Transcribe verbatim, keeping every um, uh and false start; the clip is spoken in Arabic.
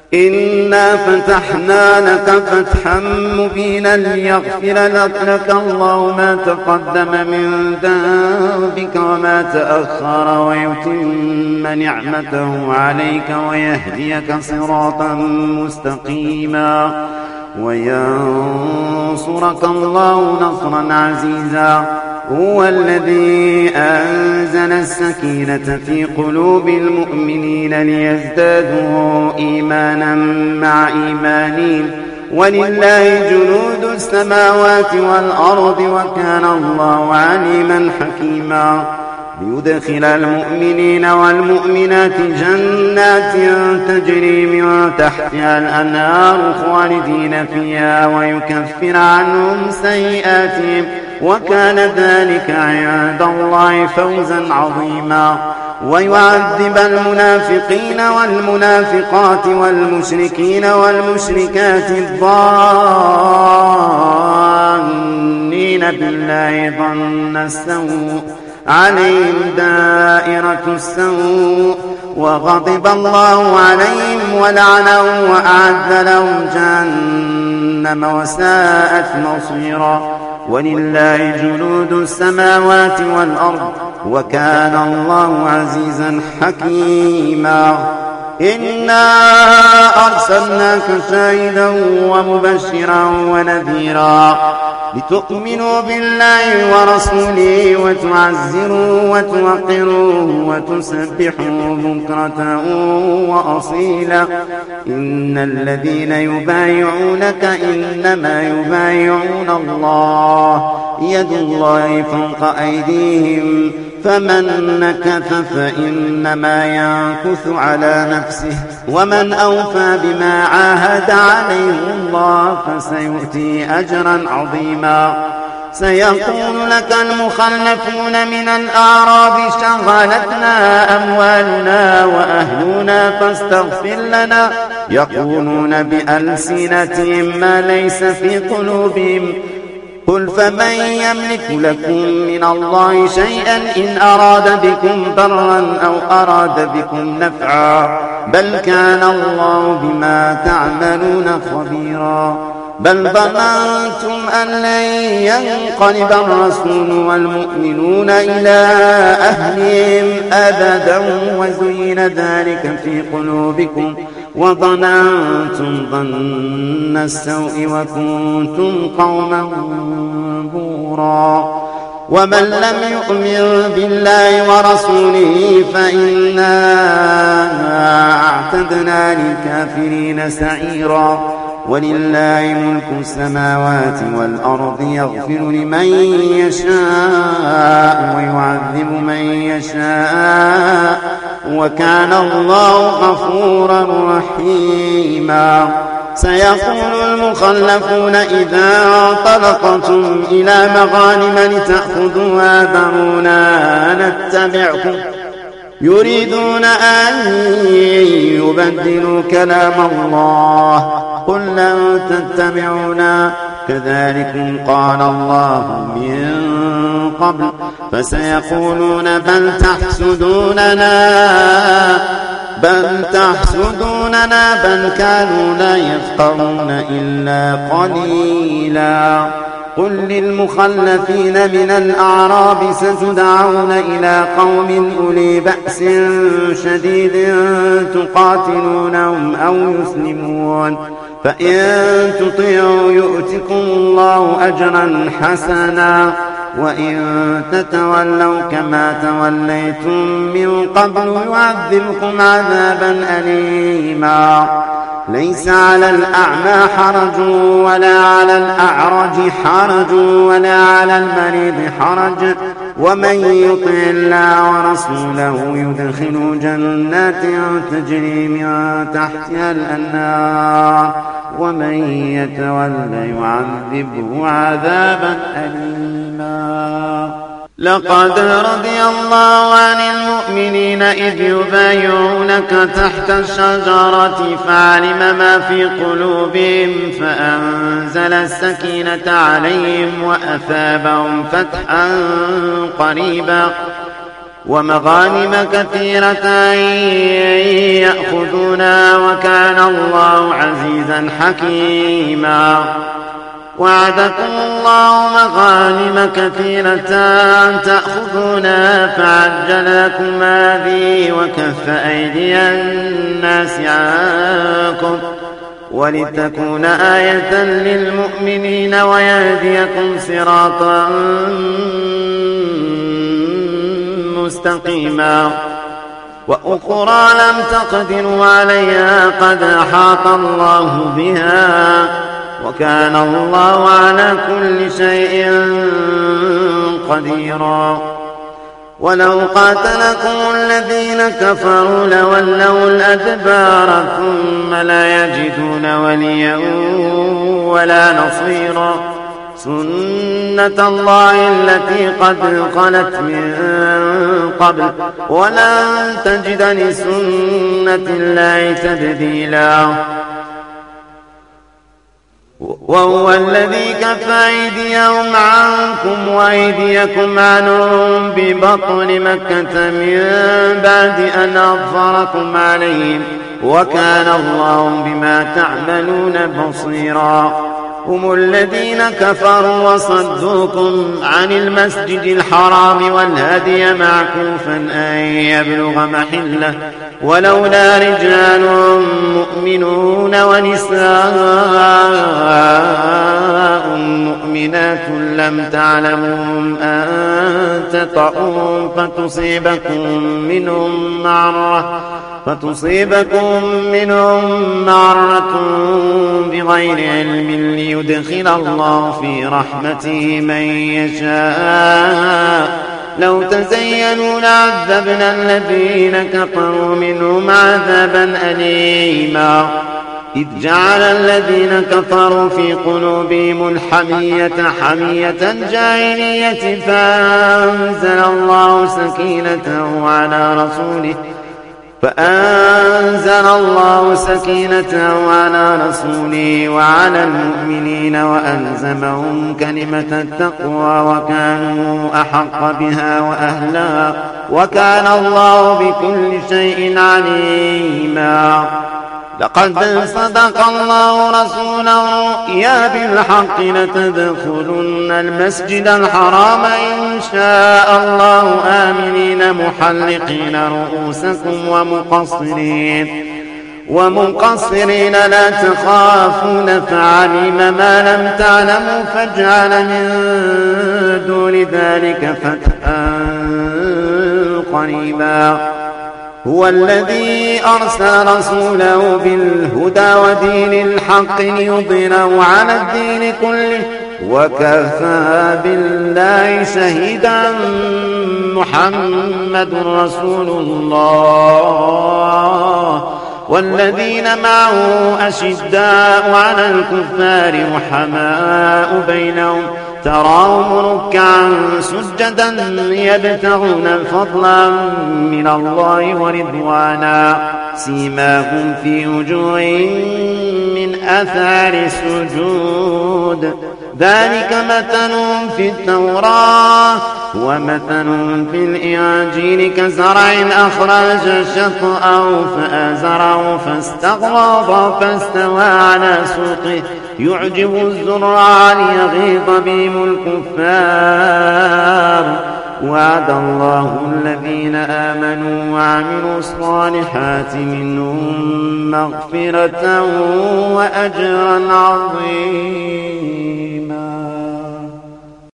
إنا فتحنا لك فتحا مبينا ليغفر لك الله ما تقدم من ذنبك وما تأخر ويتم نعمته عليك ويهديك صراطا مستقيما وينصرك الله نصرا عزيزا. هو الذي أنزل السكينة في قلوب المؤمنين ليزدادوا إيمانا مع إيمانهم ولله جنود السماوات والأرض وكان الله عليما حكيما. ليدخل المؤمنين والمؤمنات جنات تجري من تحتها الأنهار خالدين فيها ويكفر عنهم سيئاتهم وكان ذلك عند الله فوزا عظيما. ويعذب المنافقين والمنافقات والمشركين والمشركات الظانين بالله ظن السوء عليهم دائرة السوء وغضب الله عليهم ولعنهم وأعد لهم جهنم وساءت مصيرا. ولله جنود السماوات والأرض وكان الله عزيزا حكيما. إنا أرسلناك شاهدا ومبشرا ونذيرا لتؤمنوا بالله ورسوله وتعزروه وتوقروه وتسبحوه بكرة وأصيلا. إن الذين يبايعونك إنما يبايعون الله يد الله فوق أيديهم فمن نكث فإنما ينكث على نفسه ومن أوفى بما عاهد عليه الله فسيؤتي أجرا عظيما. سيقول لك المخلفون من الأعراب شغلتنا أموالنا وأهلنا فاستغفر لنا يقولون بألسنتهم ما ليس في قلوبهم قل فمن يملك لكم من الله شيئا إن أراد بكم ضرا أو أراد بكم نفعا بل كان الله بما تعملون خبيرا. بل ظننتم أن لن ينقلب الرسول والمؤمنون إلى أهلهم أبدا وزين ذلك في قلوبكم وظننتم ظن السوء وكنتم قوما بورا. ومن لم يؤمن بالله ورسوله فإنا أعتدنا للكافرين سعيرا. ولله ملك السماوات والأرض يغفر لمن يشاء ويعذب من يشاء وكان الله غفورا رحيما. سيقول المخلفون إذا انطلقتم إلى مغانم لتأخذوها ذرونا نتبعكم يريدون أن يبدلوا كلام الله قل لن تتبعونا كذلكم قال الله من قبل فسيقولون بل تحسدوننا بل تحسدوننا بل كانوا لا يفقهون إلا قليلا. قل للمخلفين من الأعراب ستدعون إلى قوم أولي بأس شديد تقاتلونهم أو يسلمون فإن تطيعوا يؤتكم الله أجرا حسنا وإن تتولوا كما توليتم من قبل يعذبكم عذابا أليما. ليس على الأعمى حرج ولا على الأعرج حرج ولا على المريض حرج ومن يطع الله ورسوله يدخل جنات تجري من تحتها الأنهار ومن يتولى يعذبه عذابا أليما. لقد رضي الله عن المؤمنين إذ يبايعونك تحت الشجرة فعلم ما في قلوبهم فأنزل السكينة عليهم وأثابهم فتحا قريبا ومغانم كثيرة يأخذونها وكان الله عزيزا حكيما. وعدكم الله مغانم كثيرة تأخذونها فعجل لكم هذه وكف أيدي الناس عنكم ولتكون آية للمؤمنين ويهديكم صراطا مستقيما. وأخرى لم تقدروا عليها قد أحاط الله بها وكان الله على كل شيء قديرا. ولو قاتلكم الذين كفروا لولوا الأدبار ثم لا يجدون وليا ولا نصيرا. سنة الله التي قد خلت من قبل ولن تجد لسنة الله تبديلا. وهو الذي كف أيديهم عنكم وأيديكم عنهم ببطن مكة من بعد أن أظفركم عليهم وكان الله بما تعملون بصيرا. هم الذين كفروا وصدوكم عن المسجد الحرام والهدي معكوفا أن يبلغ محله ولولا رجال مؤمنون ونساء مؤمنات لم تعلمهم أن تطؤوهم فتصيبكم منهم معرة فتصيبكم منهم معرة بغير علم ليدخل الله في رحمته من يشاء. لو تزينوا لعذبنا الذين كفروا منهم عذابا أليما. إذ جعل الذين كفروا في قلوبهم الحمية حمية الجاهلية فأنزل الله سكينته على رسوله فأنزل الله سكينته على رسوله وعلى المؤمنين وألزمهم كلمة التقوى وكانوا أحق بها وأهلها وكان الله بكل شيء عليما. لقد صدق الله رسوله الرؤيا بالحق لتدخلن المسجد الحرام إن شاء الله آمنين محلقين رؤوسكم ومقصرين ومقصرين لا تخافون فعلم ما لم تعلموا فاجعل من دون ذلك فتحا قريبا. هو الذي أرسل رسوله بالهدى ودين الحق ليظهره على الدين كله وكفى بالله شهيدا. محمد رسول الله والذين معه أشداء على الكفار رحماء بينهم تراهم ركعا سجدا يبتغون فضلا من الله ورضوانا سيماهم في وجوههم من أثار السجود ذلك مثلهم في التوراة ومثلهم في الإنجيل كزرع أخرج شطأه فآزره فاستغلظ فاستوى على سوقه يعجب الزرع ليغيظ بهم الكفار. وعد الله الذين آمنوا وعملوا الصالحات منهم مغفرة وأجرا عظيما.